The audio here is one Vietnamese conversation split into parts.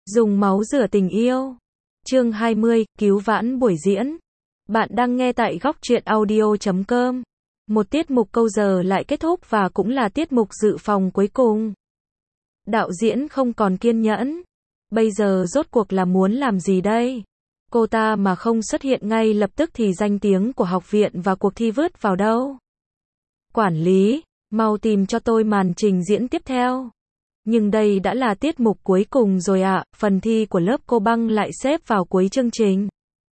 Dùng máu rửa tình yêu. Chương 20, cứu vãn buổi diễn. Bạn đang nghe tại góc truyện audio.com. Một tiết mục câu giờ lại kết thúc và cũng là tiết mục dự phòng cuối cùng. Đạo diễn không còn kiên nhẫn. Bây giờ rốt cuộc là muốn làm gì đây? Cô ta mà không xuất hiện ngay lập tức thì danh tiếng của học viện và cuộc thi vứt vào đâu? Quản lý, mau tìm cho tôi màn trình diễn tiếp theo. Nhưng đây đã là tiết mục cuối cùng rồi ạ, phần thi của lớp cô băng lại xếp vào cuối chương trình.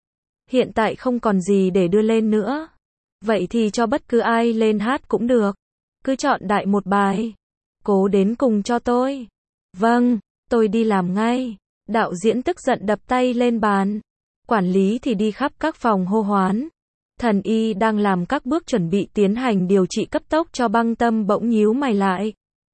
Hiện tại không còn gì để đưa lên nữa. Vậy thì cho bất cứ ai lên hát cũng được. Cứ chọn đại một bài. Cố đến cùng cho tôi. Vâng, tôi đi làm ngay. Đạo diễn tức giận đập tay lên bàn. Quản lý thì đi khắp các phòng hô hoán. Thần y đang làm các bước chuẩn bị tiến hành điều trị cấp tốc cho Băng Tâm bỗng nhíu mày lại.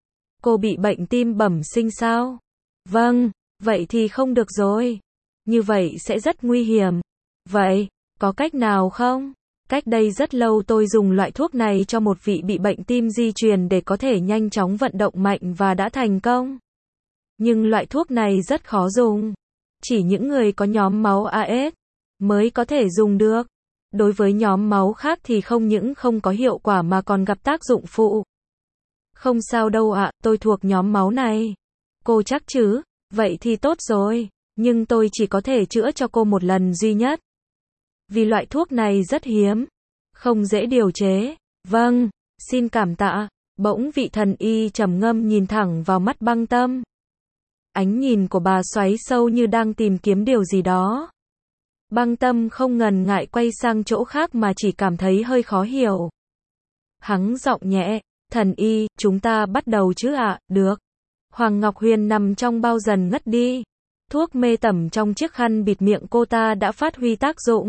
Cô bị bệnh tim bẩm sinh sao? Vâng, vậy thì không được rồi. Như vậy sẽ rất nguy hiểm. Vậy, có cách nào không? Cách đây rất lâu tôi dùng loại thuốc này cho một vị bị bệnh tim di truyền để có thể nhanh chóng vận động mạnh và đã thành công. Nhưng loại thuốc này rất khó dùng. Chỉ những người có nhóm máu AS mới có thể dùng được. Đối với nhóm máu khác thì không những không có hiệu quả mà còn gặp tác dụng phụ. Không sao đâu ạ, tôi thuộc nhóm máu này. Cô chắc chứ? Vậy thì tốt rồi. Nhưng tôi chỉ có thể chữa cho cô một lần duy nhất. Vì loại thuốc này rất hiếm. Không dễ điều chế. Vâng, xin cảm tạ. Bỗng vị thần y trầm ngâm nhìn thẳng vào mắt Băng Tâm. Ánh nhìn của bà xoáy sâu như đang tìm kiếm điều gì đó. Băng Tâm không ngần ngại quay sang chỗ khác mà chỉ cảm thấy hơi khó hiểu. Hắng giọng nhẹ. Thần y, chúng ta bắt đầu chứ ạ? Được. Hoàng Ngọc Huyền nằm trong bao dần ngất đi. Thuốc mê tẩm trong chiếc khăn bịt miệng cô ta đã phát huy tác dụng.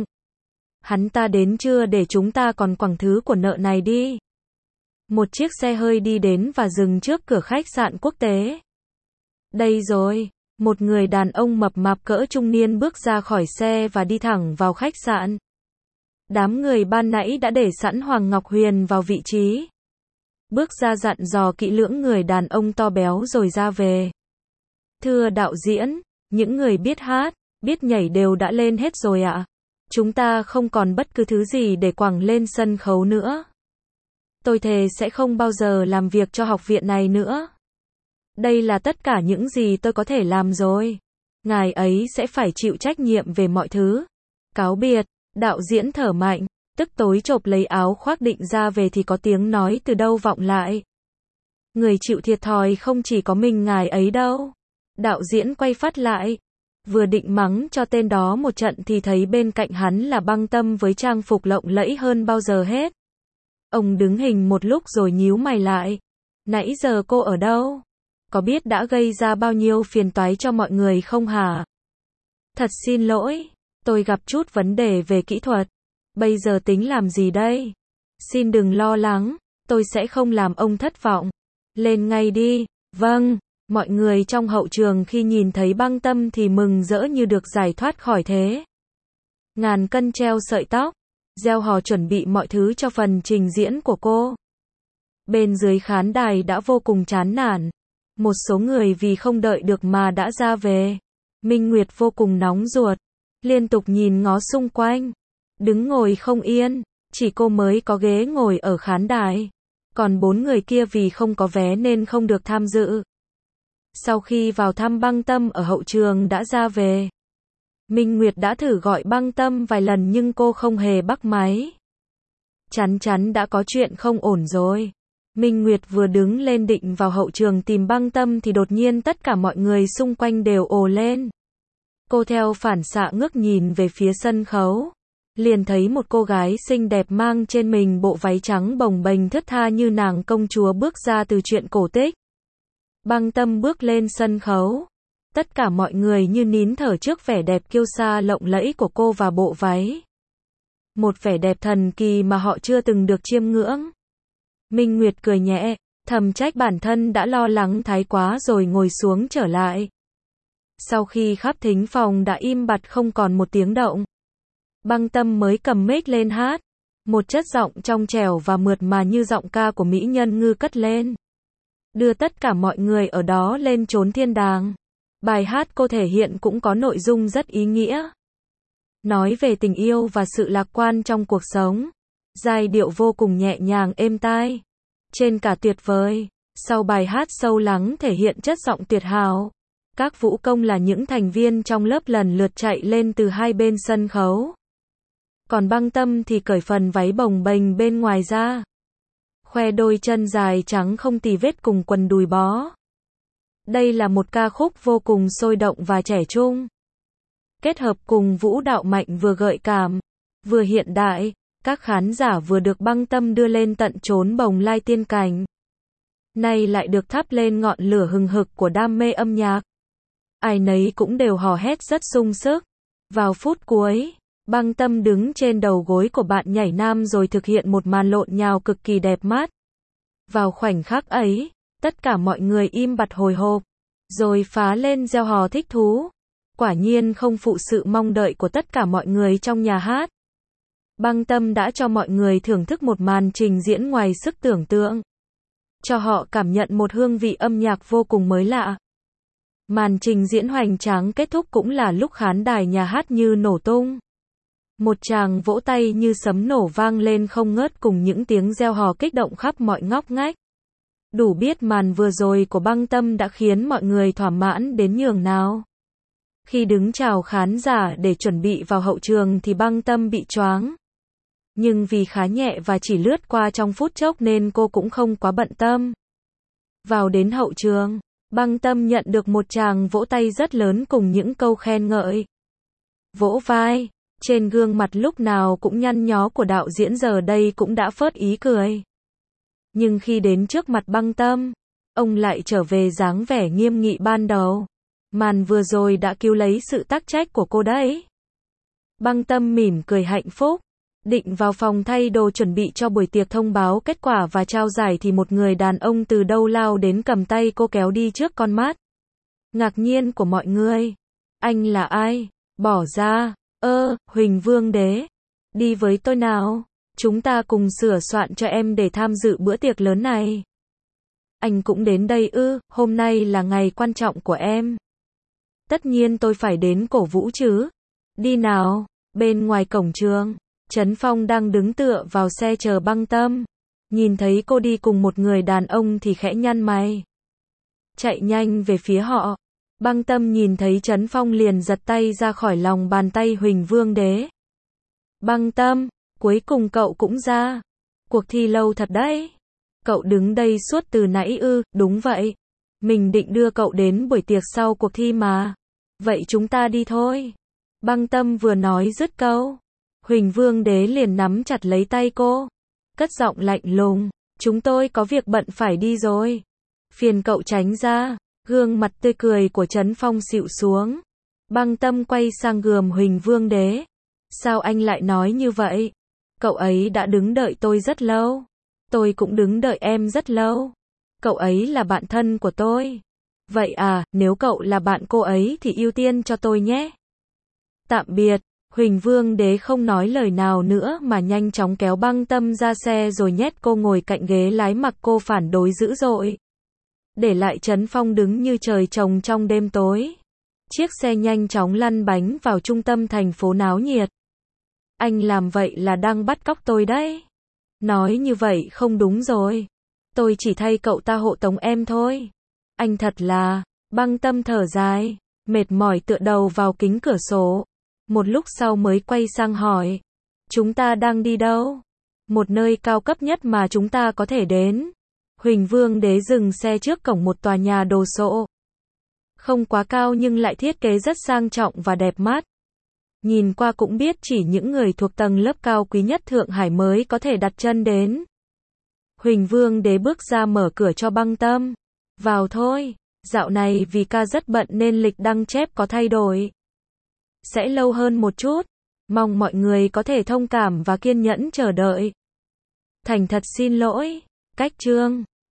Hắn ta đến chưa để chúng ta còn quẳng thứ của nợ này đi. Một chiếc xe hơi đi đến và dừng trước cửa khách sạn quốc tế. Đây rồi. Một người đàn ông mập mạp cỡ trung niên bước ra khỏi xe và đi thẳng vào khách sạn. Đám người ban nãy đã để sẵn Hoàng Ngọc Huyền vào vị trí. Bước ra dặn dò kỹ lưỡng người đàn ông to béo rồi ra về. Thưa đạo diễn, những người biết hát, biết nhảy đều đã lên hết rồi ạ. Chúng ta không còn bất cứ thứ gì để quẳng lên sân khấu nữa. Tôi thề sẽ không bao giờ làm việc cho học viện này nữa. Đây là tất cả những gì tôi có thể làm rồi. Ngài ấy sẽ phải chịu trách nhiệm về mọi thứ. Cáo biệt, đạo diễn thở mạnh. Tức tối chộp lấy áo khoác định ra về thì có tiếng nói từ đâu vọng lại. Người chịu thiệt thòi không chỉ có mình ngài ấy đâu. Đạo diễn quay phát lại. Vừa định mắng cho tên đó một trận thì thấy bên cạnh hắn là Băng Tâm với trang phục lộng lẫy hơn bao giờ hết. Ông đứng hình một lúc rồi nhíu mày lại. Nãy giờ cô ở đâu? Có biết đã gây ra bao nhiêu phiền toái cho mọi người không hả? Thật xin lỗi, tôi gặp chút vấn đề về kỹ thuật. Bây giờ tính làm gì đây? Xin đừng lo lắng, tôi sẽ không làm ông thất vọng. Lên ngay đi. Vâng, mọi người trong hậu trường khi nhìn thấy Băng Tâm thì mừng rỡ như được giải thoát khỏi thế. Ngàn cân treo sợi tóc, gieo hò chuẩn bị mọi thứ cho phần trình diễn của cô. Bên dưới khán đài đã vô cùng chán nản. Một số người vì không đợi được mà đã ra về. Minh Nguyệt vô cùng nóng ruột, liên tục nhìn ngó xung quanh. Đứng ngồi không yên, chỉ cô mới có ghế ngồi ở khán đài. Còn 4 người kia vì không có vé nên không được tham dự. Sau khi vào thăm Băng Tâm ở hậu trường đã ra về. Minh Nguyệt đã thử gọi Băng Tâm vài lần nhưng cô không hề bắt máy. Chắn chắn đã có chuyện không ổn rồi. Minh Nguyệt vừa đứng lên định vào hậu trường tìm Băng Tâm thì đột nhiên tất cả mọi người xung quanh đều ồ lên. Cô theo phản xạ ngước nhìn về phía sân khấu. Liền thấy một cô gái xinh đẹp mang trên mình bộ váy trắng bồng bềnh thướt tha như nàng công chúa bước ra từ truyện cổ tích. Băng Tâm bước lên sân khấu. Tất cả mọi người như nín thở trước vẻ đẹp kiêu sa lộng lẫy của cô và bộ váy. Một vẻ đẹp thần kỳ mà họ chưa từng được chiêm ngưỡng. Minh Nguyệt cười nhẹ, thầm trách bản thân đã lo lắng thái quá rồi ngồi xuống trở lại. Sau khi khắp thính phòng đã im bặt không còn một tiếng động. Băng Tâm mới cầm mic lên hát. Một chất giọng trong trẻo và mượt mà như giọng ca của mỹ nhân ngư cất lên. Đưa tất cả mọi người ở đó lên chốn thiên đàng. Bài hát cô thể hiện cũng có nội dung rất ý nghĩa. Nói về tình yêu và sự lạc quan trong cuộc sống. Giai điệu vô cùng nhẹ nhàng êm tai. Trên cả tuyệt vời. Sau bài hát sâu lắng thể hiện chất giọng tuyệt hảo. Các vũ công là những thành viên trong lớp lần lượt chạy lên từ hai bên sân khấu. Còn Băng Tâm thì cởi phần váy bồng bềnh bên ngoài ra. Khoe đôi chân dài trắng không tì vết cùng quần đùi bó. Đây là một ca khúc vô cùng sôi động và trẻ trung. Kết hợp cùng vũ đạo mạnh vừa gợi cảm, vừa hiện đại, các khán giả vừa được Băng Tâm đưa lên tận chốn bồng lai tiên cảnh. Nay lại được thắp lên ngọn lửa hừng hực của đam mê âm nhạc. Ai nấy cũng đều hò hét rất sung sức. Vào phút cuối, Băng Tâm đứng trên đầu gối của bạn nhảy nam rồi thực hiện một màn lộn nhào cực kỳ đẹp mắt. Vào khoảnh khắc ấy, tất cả mọi người im bặt hồi hộp, rồi phá lên reo hò thích thú. Quả nhiên không phụ sự mong đợi của tất cả mọi người trong nhà hát. Băng Tâm đã cho mọi người thưởng thức một màn trình diễn ngoài sức tưởng tượng. Cho họ cảm nhận một hương vị âm nhạc vô cùng mới lạ. Màn trình diễn hoành tráng kết thúc cũng là lúc khán đài nhà hát như nổ tung. Một tràng vỗ tay như sấm nổ vang lên không ngớt cùng những tiếng reo hò kích động khắp mọi ngóc ngách. Đủ biết màn vừa rồi của Băng Tâm đã khiến mọi người thỏa mãn đến nhường nào. Khi đứng chào khán giả để chuẩn bị vào hậu trường thì Băng Tâm bị choáng. Nhưng vì khá nhẹ và chỉ lướt qua trong phút chốc nên cô cũng không quá bận tâm. Vào đến hậu trường, Băng Tâm nhận được một tràng vỗ tay rất lớn cùng những câu khen ngợi. Vỗ vai, trên gương mặt lúc nào cũng nhăn nhó của đạo diễn giờ đây cũng đã phớt ý cười. Nhưng khi đến trước mặt Băng Tâm, ông lại trở về dáng vẻ nghiêm nghị ban đầu. Màn vừa rồi đã cứu lấy sự tắc trách của cô đấy. Băng Tâm mỉm cười hạnh phúc. Định vào phòng thay đồ chuẩn bị cho buổi tiệc thông báo kết quả và trao giải thì một người đàn ông từ đâu lao đến cầm tay cô kéo đi trước con mắt ngạc nhiên của mọi người. Anh là ai? Bỏ ra. Huỳnh Vương Đế. Đi với tôi nào. Chúng ta cùng sửa soạn cho em để tham dự bữa tiệc lớn này. Anh cũng đến đây ư? Hôm nay là ngày quan trọng của em. Tất nhiên tôi phải đến cổ vũ chứ. Đi nào. Bên ngoài cổng trường, Trấn Phong đang đứng tựa vào xe chờ Băng Tâm. Nhìn thấy cô đi cùng một người đàn ông thì khẽ nhăn mày. Chạy nhanh về phía họ. Băng Tâm nhìn thấy Trấn Phong liền giật tay ra khỏi lòng bàn tay Huỳnh Vương Đế. Băng Tâm, cuối cùng cậu cũng ra. Cuộc thi lâu thật đấy. Cậu đứng đây suốt từ nãy ư? Đúng vậy. Mình định đưa cậu đến buổi tiệc sau cuộc thi mà. Vậy chúng ta đi thôi. Băng Tâm vừa nói dứt câu, Huỳnh Vương Đế liền nắm chặt lấy tay cô, cất giọng lạnh lùng, chúng tôi có việc bận phải đi rồi. Phiền cậu tránh ra. Gương mặt tươi cười của Trấn Phong xịu xuống. Băng Tâm quay sang gườm Huỳnh Vương Đế. Sao anh lại nói như vậy? Cậu ấy đã đứng đợi tôi rất lâu. Tôi cũng đứng đợi em rất lâu. Cậu ấy là bạn thân của tôi. Vậy à, nếu cậu là bạn cô ấy thì ưu tiên cho tôi nhé. Tạm biệt. Huỳnh Vương Đế không nói lời nào nữa mà nhanh chóng kéo Băng Tâm ra xe rồi nhét cô ngồi cạnh ghế lái mặc cô phản đối dữ dội. Để lại Trấn Phong đứng như trời trồng trong đêm tối. Chiếc xe nhanh chóng lăn bánh vào trung tâm thành phố náo nhiệt. Anh làm vậy là đang bắt cóc tôi đấy. Nói như vậy không đúng rồi. Tôi chỉ thay cậu ta hộ tống em thôi. Anh thật là. Băng Tâm thở dài, mệt mỏi tựa đầu vào kính cửa sổ. Một lúc sau mới quay sang hỏi. Chúng ta đang đi đâu? Một nơi cao cấp nhất mà chúng ta có thể đến. Huỳnh Vương Đế dừng xe trước cổng một tòa nhà đồ sộ. Không quá cao nhưng lại thiết kế rất sang trọng và đẹp mắt. Nhìn qua cũng biết chỉ những người thuộc tầng lớp cao quý nhất Thượng Hải mới có thể đặt chân đến. Huỳnh Vương Đế bước ra mở cửa cho Băng Tâm. Vào thôi, dạo này vì ca rất bận nên lịch đăng chép có thay đổi. Sẽ lâu hơn một chút. Mong mọi người có thể thông cảm và kiên nhẫn chờ đợi. Thành thật xin lỗi. Cách chương